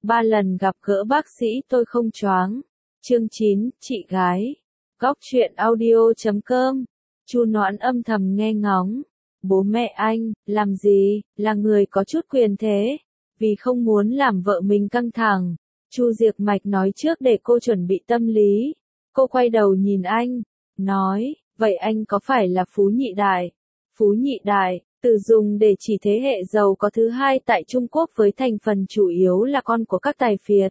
3 lần gặp gỡ bác sĩ tôi không choáng. Chương 9, chị gái. Góc truyện audio.com. Chu Noãn âm thầm nghe ngóng. Bố mẹ anh, làm gì, là người có chút quyền thế. Vì không muốn làm vợ mình căng thẳng. Chu Diệc Mạch nói trước để cô chuẩn bị tâm lý. Cô quay đầu nhìn anh, nói, vậy anh có phải là Phú Nhị Đại? Phú Nhị Đại, từ dùng để chỉ thế hệ giàu có thứ hai tại Trung Quốc với thành phần chủ yếu là con của các tài phiệt.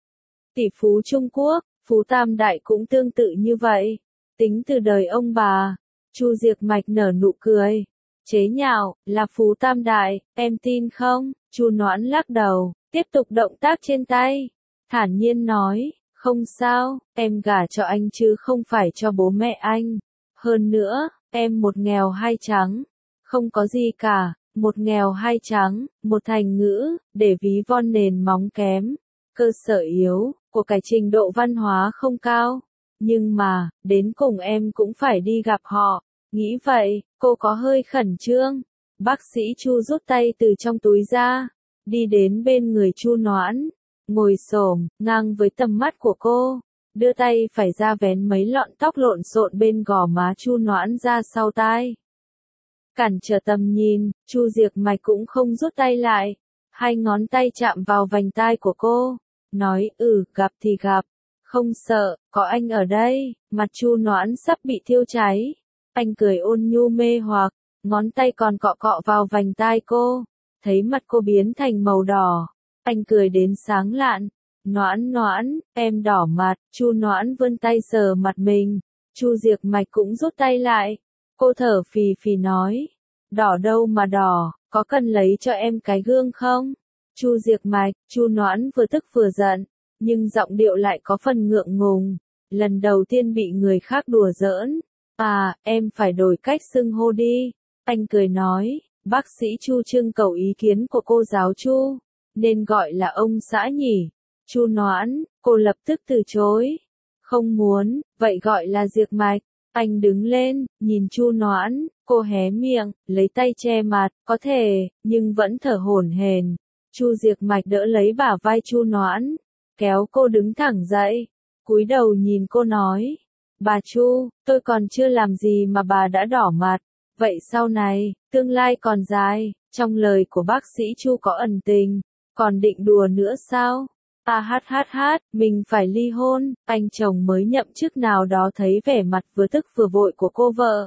Tỷ phú Trung Quốc, Phú Tam Đại cũng tương tự như vậy. Tính từ đời ông bà, Chu Diệc Mạch nở nụ cười. Chế nhạo, là Phú Tam Đại, em tin không? Chu Noãn lắc đầu, tiếp tục động tác trên tay. Thản nhiên nói, không sao, em gả cho anh chứ không phải cho bố mẹ anh. Hơn nữa, em một nghèo hai trắng. Không có gì cả, một nghèo hai trắng, một thành ngữ, để ví von nền móng kém. Cơ sở yếu, của cái trình độ văn hóa không cao. Nhưng mà, đến cùng em cũng phải đi gặp họ. Nghĩ vậy, cô có hơi khẩn trương. Bác sĩ Chu rút tay từ trong túi ra, đi đến bên người Chu Noãn, ngồi xổm ngang với tầm mắt của cô, đưa tay phải ra vén mấy lọn tóc lộn xộn bên gò má Chu Noãn ra sau tai. Cản trở tầm nhìn, Chu Diệc Mạch cũng không rút tay lại, hai ngón tay chạm vào vành tai của cô, nói gặp thì gặp, không sợ, có anh ở đây. Mặt Chu Noãn sắp bị thiêu cháy, anh cười ôn nhu mê hoặc, ngón tay còn cọ cọ vào vành tai cô, thấy mặt cô biến thành màu đỏ, anh cười đến sáng lạn. Noãn, em đỏ mặt. Chu Noãn vươn tay sờ mặt mình, Chu Diệc Mạch cũng rút tay lại. Cô thở phì phì nói, đỏ đâu mà đỏ, có cần lấy cho em cái gương không? Chu Diệc Mạch, Chu Noãn vừa tức vừa giận, nhưng giọng điệu lại có phần ngượng ngùng, lần đầu tiên bị người khác đùa giỡn. À, em phải đổi cách xưng hô đi. Anh cười nói, bác sĩ Chu trưng cầu ý kiến của cô giáo Chu, nên gọi là ông xã nhỉ? Chu Noãn, cô lập tức từ chối. Không muốn, vậy gọi là Diệc Mạch. Anh đứng lên, nhìn Chu Noãn, cô hé miệng, lấy tay che mặt, có thể, nhưng vẫn thở hổn hển. Chu Diệc Mạch đỡ lấy bả vai Chu Noãn, kéo cô đứng thẳng dậy, cúi đầu nhìn cô nói, bà Chu, tôi còn chưa làm gì mà bà đã đỏ mặt, vậy sau này, tương lai còn dài. Trong lời của bác sĩ Chu có ẩn tình, còn định đùa nữa sao? Mình phải ly hôn. Anh chồng mới nhậm chức nào đó thấy vẻ mặt vừa tức vừa vội của cô vợ,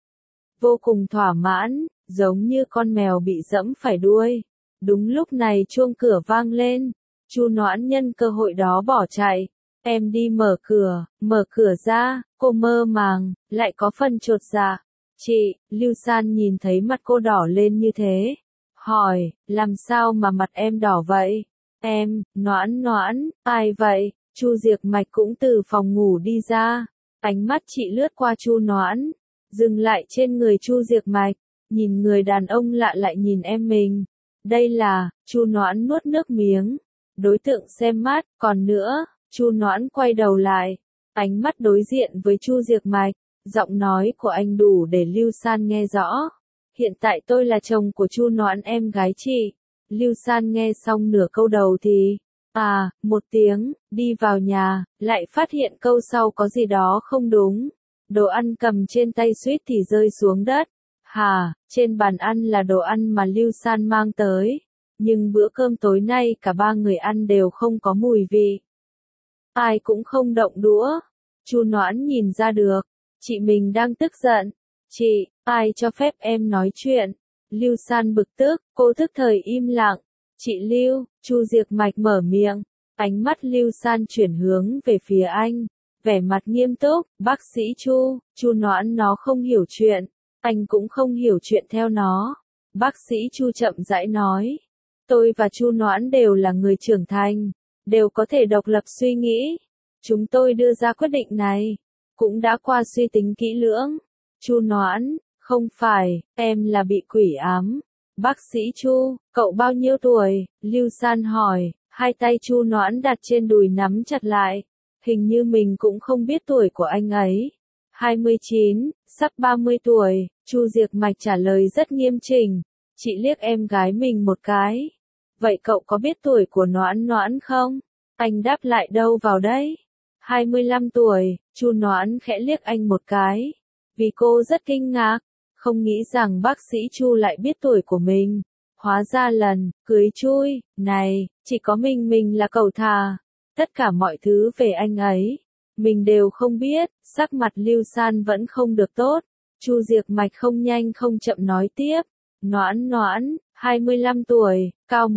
vô cùng thỏa mãn, giống như con mèo bị dẫm phải đuôi. Đúng lúc này chuông cửa vang lên, Chu Noãn nhân cơ hội đó bỏ chạy. Em đi mở cửa ra. Cô mơ màng, lại có phần chột dạ. Chị, Lưu San nhìn thấy mặt cô đỏ lên như thế, hỏi, làm sao mà mặt em đỏ vậy? Em, Noãn, ai vậy? Chu Diệc Mạch cũng từ phòng ngủ đi ra, ánh mắt chị lướt qua Chu Noãn, dừng lại trên người Chu Diệc Mạch, nhìn người đàn ông lạ lại nhìn em mình. Đây là, Chu Noãn nuốt nước miếng, đối tượng xem mắt, còn nữa, Chu Noãn quay đầu lại, ánh mắt đối diện với Chu Diệc Mạch, giọng nói của anh đủ để Lưu San nghe rõ. Hiện tại tôi là chồng của Chu Noãn em gái chị. Lưu San nghe xong nửa câu đầu thì, một tiếng, đi vào nhà, lại phát hiện câu sau có gì đó không đúng. Đồ ăn cầm trên tay suýt thì rơi xuống đất. Trên bàn ăn là đồ ăn mà Lưu San mang tới. Nhưng bữa cơm tối nay cả ba người ăn đều không có mùi vị. Ai cũng không động đũa. Chu Noãn nhìn ra được, chị mình đang tức giận. Chị, ai cho phép em nói chuyện? Lưu San bực tức, cô thức thời im lặng. Chị Lưu, Chu Diệc Mạch mở miệng, ánh mắt Lưu San chuyển hướng về phía anh, vẻ mặt nghiêm túc. Bác sĩ Chu Noãn nó không hiểu chuyện, anh cũng không hiểu chuyện theo nó. Bác sĩ Chu chậm rãi nói, tôi và Chu Noãn đều là người trưởng thành, đều có thể độc lập suy nghĩ. Chúng tôi đưa ra quyết định này, cũng đã qua suy tính kỹ lưỡng. Chu Noãn, không phải, em là bị quỷ ám. Bác sĩ Chu, cậu bao nhiêu tuổi? Lưu San hỏi, hai tay Chu Noãn đặt trên đùi nắm chặt lại. Hình như mình cũng không biết tuổi của anh ấy. 29, sắp 30 tuổi, Chu Diệc Mạch trả lời rất nghiêm chỉnh. Chị liếc em gái mình một cái. vậy cậu có biết tuổi của Noãn Noãn không? Anh đáp lại đâu vào đấy? 25 tuổi, Chu Noãn khẽ liếc anh một cái. Vì cô rất kinh ngạc, không nghĩ rằng bác sĩ Chu lại biết tuổi của mình. Hóa ra lần cưới chui này, chỉ có mình là cậu thà. Tất cả mọi thứ về anh ấy, mình đều không biết. Sắc mặt Lưu San vẫn không được tốt. Chu Diệc Mạch không nhanh không chậm nói tiếp. Noãn Noãn, 25 tuổi, cao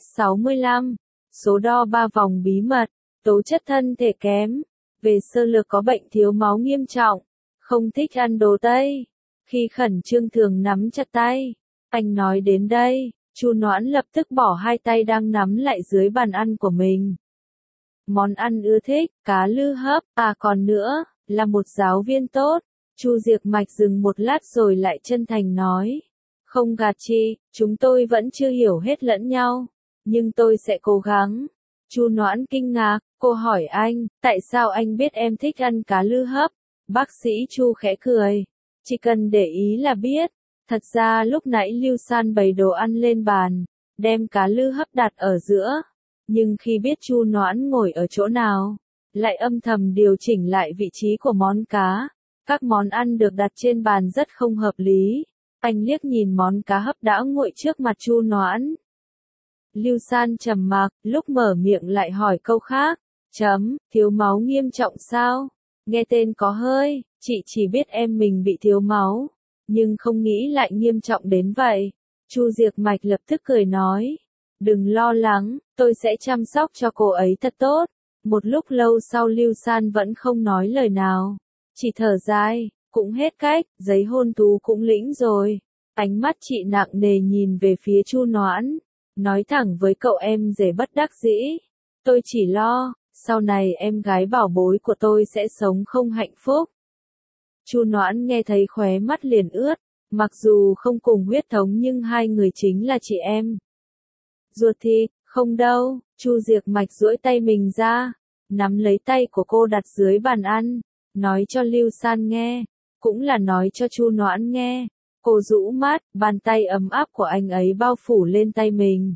1m65, số đo 3 vòng bí mật, tố chất thân thể kém, về sơ lược có bệnh thiếu máu nghiêm trọng, không thích ăn đồ Tây. Khi khẩn trương thường nắm chặt tay. Anh nói đến đây, Chu Noãn lập tức bỏ hai tay đang nắm lại dưới bàn ăn của mình. Món ăn ưa thích, cá lư hấp, còn nữa, là một giáo viên tốt. Chu Diệc Mạch dừng một lát rồi lại chân thành nói. Không gạt chị, chúng tôi vẫn chưa hiểu hết lẫn nhau, nhưng tôi sẽ cố gắng. Chu Noãn kinh ngạc, cô hỏi anh, tại sao anh biết em thích ăn cá lư hấp? Bác sĩ Chu khẽ cười, chỉ cần để ý là biết. Thật ra lúc nãy Lưu San bày đồ ăn lên bàn, đem cá lư hấp đặt ở giữa, nhưng khi biết Chu Noãn ngồi ở chỗ nào, lại âm thầm điều chỉnh lại vị trí của món cá. Các món ăn được đặt trên bàn rất không hợp lý. Anh liếc nhìn món cá hấp đã nguội trước mặt Chu Noãn. Lưu San trầm mặc, lúc mở miệng lại hỏi câu khác. Thiếu máu nghiêm trọng sao? Nghe tên có hơi, chị chỉ biết em mình bị thiếu máu, nhưng không nghĩ lại nghiêm trọng đến vậy. Chu Diệc Mạch lập tức cười nói. Đừng lo lắng, tôi sẽ chăm sóc cho cô ấy thật tốt. Một lúc lâu sau Lưu San vẫn không nói lời nào. Chỉ thở dài, cũng hết cách, giấy hôn thú cũng lĩnh rồi. Ánh mắt chị nặng nề nhìn về phía Chu Noãn, nói thẳng với cậu em rể bất đắc dĩ. Tôi chỉ lo, sau này em gái bảo bối của tôi sẽ sống không hạnh phúc. Chu Noãn nghe thấy khóe mắt liền ướt, mặc dù không cùng huyết thống nhưng hai người chính là chị em. Ruột thịt, không đâu, Chu Diệc Mạch duỗi tay mình ra, nắm lấy tay của cô đặt dưới bàn ăn. Nói cho Lưu San nghe, cũng là nói cho Chu Noãn nghe. Cô rũ mắt, bàn tay ấm áp của anh ấy bao phủ lên tay mình.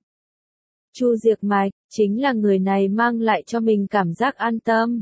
Chu Diệc Mạch, chính là người này mang lại cho mình cảm giác an tâm.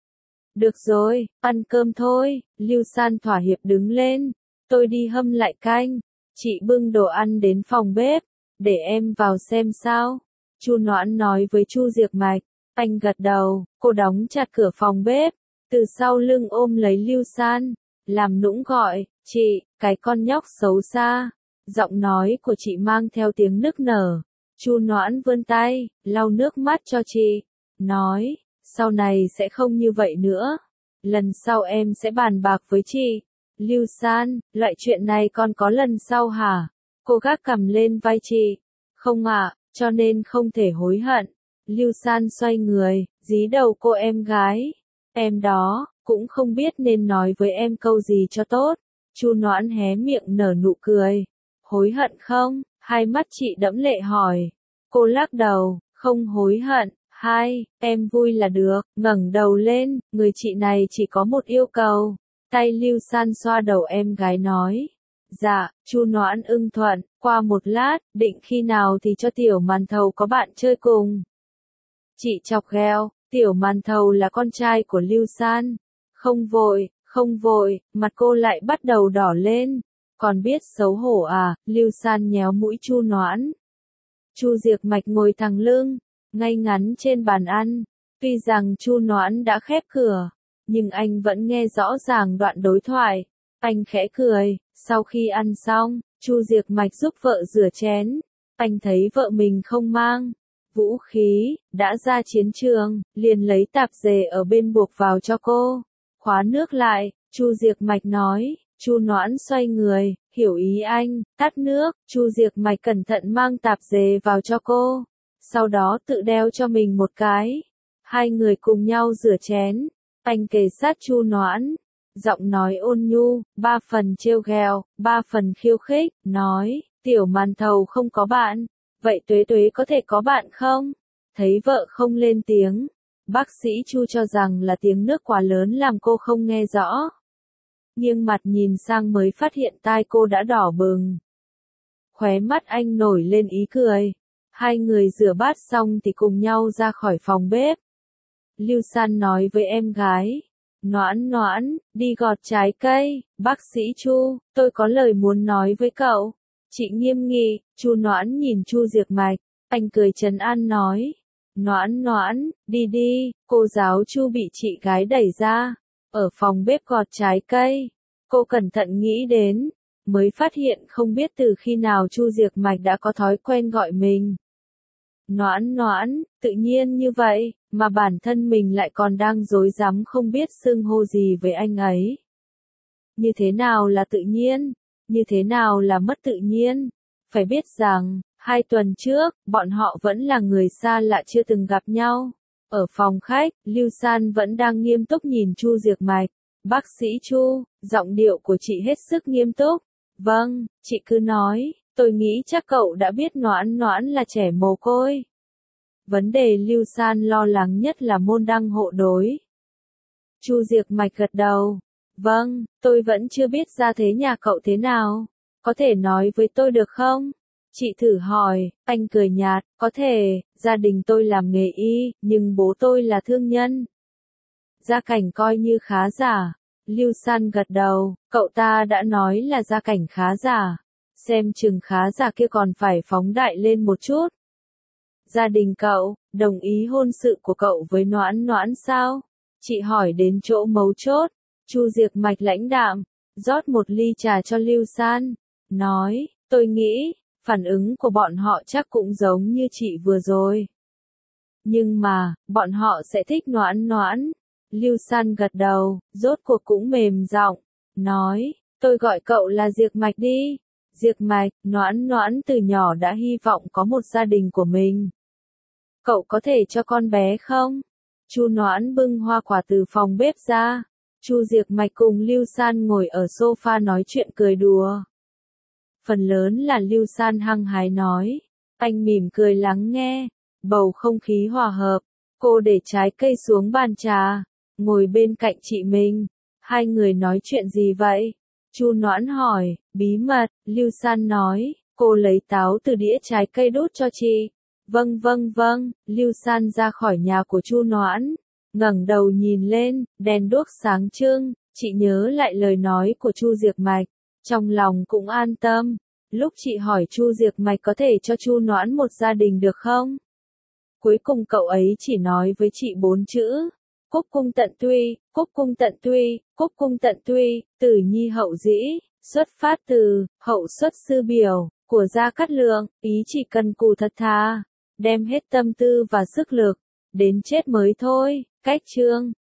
Được rồi, ăn cơm thôi, Lưu San thỏa hiệp đứng lên. Tôi đi hâm lại canh, chị bưng đồ ăn đến phòng bếp, để em vào xem sao. Chu Noãn nói với Chu Diệc Mạch, anh gật đầu, cô đóng chặt cửa phòng bếp. Từ sau lưng ôm lấy Lưu San, làm nũng gọi, chị, cái con nhóc xấu xa. Giọng nói của chị mang theo tiếng nức nở. Chu Noãn vươn tay, lau nước mắt cho chị, nói, sau này sẽ không như vậy nữa. Lần sau em sẽ bàn bạc với chị. Lưu San, loại chuyện này còn có lần sau hả? Cô gác cằm lên vai chị. Không ạ, cho nên không thể hối hận. Lưu San xoay người, dí đầu cô em gái. Em đó, cũng không biết nên nói với em câu gì cho tốt. Chu Noãn hé miệng nở nụ cười. Hối hận không? Hai mắt chị đẫm lệ hỏi. Cô lắc đầu, không hối hận. Hai, em vui là được. Ngẩng đầu lên, người chị này chỉ có một yêu cầu. Tay Lưu San xoa đầu em gái nói. Dạ, Chu Noãn ưng thuận. Qua một lát, định khi nào thì cho tiểu màn thầu có bạn chơi cùng. Chị chọc ghẹo. Tiểu màn thầu là con trai của Lưu San. Không vội, mặt cô lại bắt đầu đỏ lên. Còn biết xấu hổ à, Lưu San nhéo mũi Chu Noãn. Chu Diệc Mạch ngồi thẳng lưng, ngay ngắn trên bàn ăn. Tuy rằng Chu Noãn đã khép cửa, nhưng anh vẫn nghe rõ ràng đoạn đối thoại. Anh khẽ cười, sau khi ăn xong, Chu Diệc Mạch giúp vợ rửa chén. Anh thấy vợ mình không mang vũ khí, đã ra chiến trường, liền lấy tạp dề ở bên buộc vào cho cô. Khóa nước lại, Chu Diệc Mạch nói. Chu Noãn xoay người, hiểu ý anh, tắt nước. Chu Diệc Mạch cẩn thận mang tạp dề vào cho cô, sau đó tự đeo cho mình một cái. Hai người cùng nhau rửa chén. Anh kề sát Chu Noãn, giọng nói ôn nhu, 3 phần trêu ghẹo, 3 phần khiêu khích, nói, tiểu màn thầu không có bạn, vậy Tuế Tuế có thể có bạn không? Thấy vợ không lên tiếng, bác sĩ Chu cho rằng là tiếng nước quá lớn làm cô không nghe rõ. Nghiêng mặt nhìn sang mới phát hiện tai cô đã đỏ bừng. Khóe mắt anh nổi lên ý cười. Hai người rửa bát xong thì cùng nhau ra khỏi phòng bếp. Lưu San nói với em gái, Noãn Noãn, đi gọt trái cây, bác sĩ Chu, tôi có lời muốn nói với cậu. Chị nghiêm nghị, Chu Noãn nhìn Chu Diệc Mạch, anh cười trấn an nói, Noãn Noãn, đi đi, cô giáo Chu bị chị gái đẩy ra, ở phòng bếp gọt trái cây. Cô cẩn thận nghĩ đến, mới phát hiện không biết từ khi nào Chu Diệc Mạch đã có thói quen gọi mình Noãn Noãn, tự nhiên như vậy, mà bản thân mình lại còn đang rối rắm không biết xưng hô gì với anh ấy. Như thế nào là tự nhiên? Như thế nào là mất tự nhiên? Phải biết rằng, 2 tuần trước, bọn họ vẫn là người xa lạ chưa từng gặp nhau. Ở phòng khách, Lưu San vẫn đang nghiêm túc nhìn Chu Diệc Mạch. Bác sĩ Chu, giọng điệu của chị hết sức nghiêm túc. Vâng, chị cứ nói, tôi nghĩ chắc cậu đã biết Noãn Noãn là trẻ mồ côi. Vấn đề Lưu San lo lắng nhất là môn đăng hộ đối. Chu Diệc Mạch gật đầu. Vâng, tôi vẫn chưa biết ra thế nhà cậu thế nào. Có thể nói với tôi được không? Chị thử hỏi, anh cười nhạt, có thể, gia đình tôi làm nghề y, nhưng bố tôi là thương nhân. Gia cảnh coi như khá giả. Lưu San gật đầu, cậu ta đã nói là gia cảnh khá giả. Xem chừng khá giả kia còn phải phóng đại lên một chút. Gia đình cậu, đồng ý hôn sự của cậu với Noãn Noãn sao? Chị hỏi đến chỗ mấu chốt. Chu Diệc Mạch lãnh đạm, rót một ly trà cho Lưu San. Nói, tôi nghĩ, phản ứng của bọn họ chắc cũng giống như chị vừa rồi. Nhưng mà, bọn họ sẽ thích Noãn Noãn. Lưu San gật đầu, rốt cuộc cũng mềm giọng, nói, tôi gọi cậu là Diệc Mạch đi. Diệc Mạch, Noãn Noãn từ nhỏ đã hy vọng có một gia đình của mình. Cậu có thể cho con bé không? Chu Noãn bưng hoa quả từ phòng bếp ra. Chu Diệc Mạch cùng Lưu San ngồi ở sofa nói chuyện cười đùa. Phần lớn là Lưu San hăng hái nói. Anh mỉm cười lắng nghe. Bầu không khí hòa hợp. Cô để trái cây xuống bàn trà. Ngồi bên cạnh chị mình. Hai người nói chuyện gì vậy? Chu Noãn hỏi. Bí mật, Lưu San nói. Cô lấy táo từ đĩa trái cây đút cho chị. Vâng vâng vâng, Lưu San ra khỏi nhà của Chu Noãn. Ngẩng đầu nhìn lên, đèn đuốc sáng trưng, chị nhớ lại lời nói của Chu Diệc Mạch, trong lòng cũng an tâm. Lúc chị hỏi Chu Diệc Mạch có thể cho Chu Noãn một gia đình được không? Cuối cùng cậu ấy chỉ nói với chị 4 chữ. Cúc cung tận tụy, cúc cung tận tụy, cúc cung tận tụy, tử nhi hậu dĩ, xuất phát từ, hậu xuất sư biểu, của Gia Cát Lượng, ý chỉ cần cù thật thà, đem hết tâm tư và sức lực, đến chết mới thôi. Cách chương